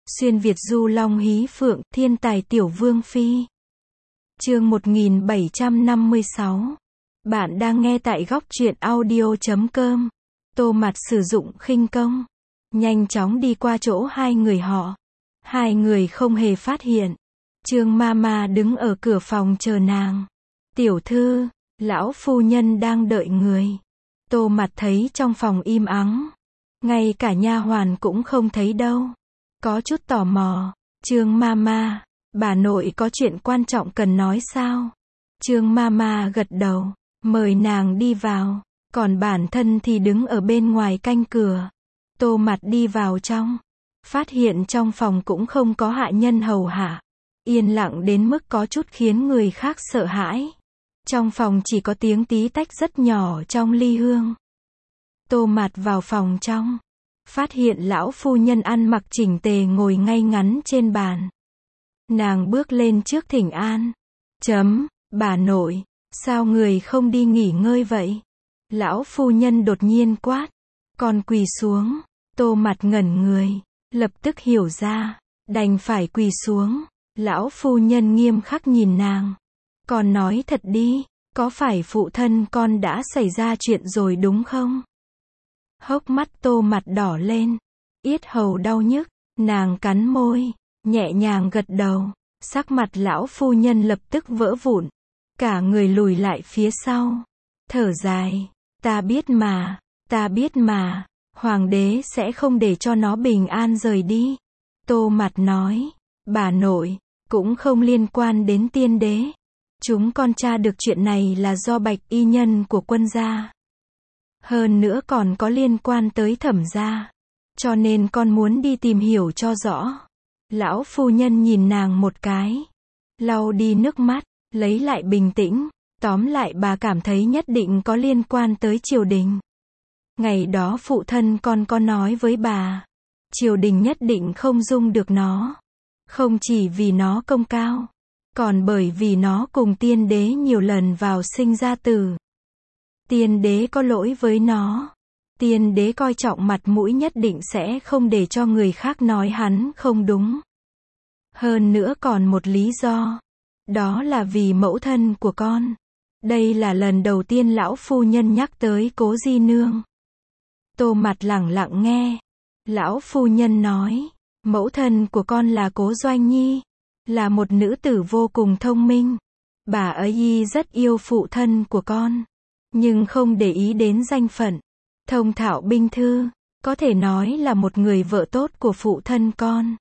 Xuyên Việt du long hí phượng, thiên tài tiểu vương phi. Chương 1756. Bạn đang nghe tại góc truyện audio.com. Tô Mặt sử dụng khinh công, nhanh chóng đi qua chỗ hai người họ. Hai người không hề phát hiện. Trương Mama đứng ở cửa phòng chờ nàng. Tiểu thư, lão phu nhân đang đợi người. Tô Mặt thấy trong phòng im ắng, ngay cả nha hoàn cũng không thấy đâu. Có chút tò mò. Trương Mama, bà nội có chuyện quan trọng cần nói sao? Trương Mama gật đầu, mời nàng đi vào, còn bản thân thì đứng ở bên ngoài canh cửa. Tô Mặt đi vào trong, phát hiện trong phòng cũng không có hạ nhân hầu hạ, yên lặng đến mức có chút khiến người khác sợ hãi. Trong phòng chỉ có tiếng tí tách rất nhỏ trong ly hương. Tô Mặt vào phòng trong, phát hiện lão phu nhân ăn mặc chỉnh tề ngồi ngay ngắn trên bàn. Nàng bước lên trước thỉnh an. Bà nội, sao người không đi nghỉ ngơi vậy? Lão phu nhân đột nhiên quát. Con quỳ xuống. Tô Mặt ngẩn người, lập tức hiểu ra, đành phải quỳ xuống. Lão phu nhân nghiêm khắc nhìn nàng. Con nói thật đi, có phải phụ thân con đã xảy ra chuyện rồi đúng không? Hốc mắt Tô Mặt đỏ lên, yết hầu đau nhức, nàng cắn môi, nhẹ nhàng gật đầu. Sắc mặt lão phu nhân lập tức vỡ vụn, cả người lùi lại phía sau, thở dài. Ta biết mà, hoàng đế sẽ không để cho nó bình an rời đi. Tô Mặt nói, bà nội, cũng không liên quan đến tiên đế. Chúng con tra được chuyện này là do Bạch y nhân của quân gia. Hơn nữa còn có liên quan tới Thẩm gia. Cho nên con muốn đi tìm hiểu cho rõ. Lão phu nhân nhìn nàng một cái, lau đi nước mắt, lấy lại bình tĩnh. Tóm lại bà cảm thấy nhất định có liên quan tới triều đình. Ngày đó phụ thân con có nói với bà, triều đình nhất định không dung được nó. Không chỉ vì nó công cao, còn bởi vì nó cùng tiên đế nhiều lần vào sinh ra tử. Tiên đế có lỗi với nó. Tiên đế coi trọng mặt mũi nhất định sẽ không để cho người khác nói hắn không đúng. Hơn nữa còn một lý do. Đó là vì mẫu thân của con. Đây là lần đầu tiên lão phu nhân nhắc tới Cố Di Nương. Tô Mặt lẳng lặng nghe. Lão phu nhân nói, mẫu thân của con là Cố Doanh Nhi, là một nữ tử vô cùng thông minh. Bà ấy rất yêu phụ thân của con, nhưng không để ý đến danh phận. Thông thạo binh thư, có thể nói là một người vợ tốt của phụ thân con.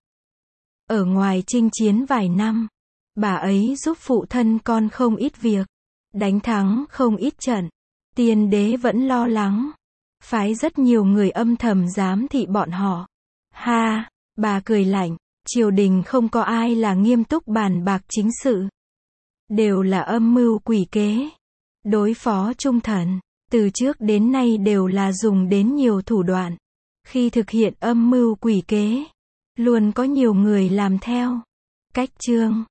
Ở ngoài chinh chiến vài năm, bà ấy giúp phụ thân con không ít việc, đánh thắng không ít trận. Tiên đế vẫn lo lắng, phái rất nhiều người âm thầm giám thị bọn họ. Ha, bà cười lạnh, triều đình không có ai là nghiêm túc bàn bạc chính sự. Đều là âm mưu quỷ kế, đối phó trung thần. Từ trước đến nay đều là dùng đến nhiều thủ đoạn. Khi thực hiện âm mưu quỷ kế, luôn có nhiều người làm theo. Cách chương